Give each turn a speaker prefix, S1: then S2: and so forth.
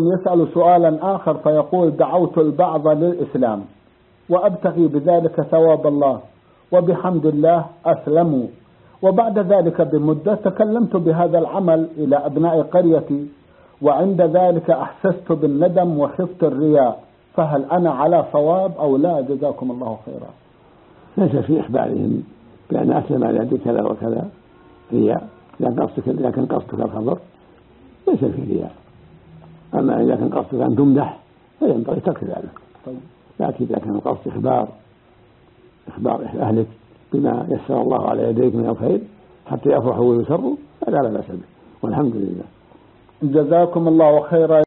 S1: يسأل سؤالا آخر فيقول: دعوت البعض للإسلام وأبتغي بذلك ثواب الله، وبحمد الله أسلموا، وبعد ذلك بمدة تكلمت بهذا العمل إلى أبناء قريتي، وعند ذلك أحسست بالندم وخفت الرياء، فهل أنا على صواب أو لا؟ جزاكم الله خيرا.
S2: ليس في إخبارهم بأن أسلم على يد كذا وكذا رياء، إذا كان قصدك الخبر ليس في رياء. أما إذا كان قصدك أن تمدح فينبغي ترك ذلك. لكن إذا كان قصد إخبار أهلك بما يسر الله على يديك من الخير حتى يفرحوا ويسروا فلا بأس به، والحمد لله.
S1: جزاكم الله خيرا.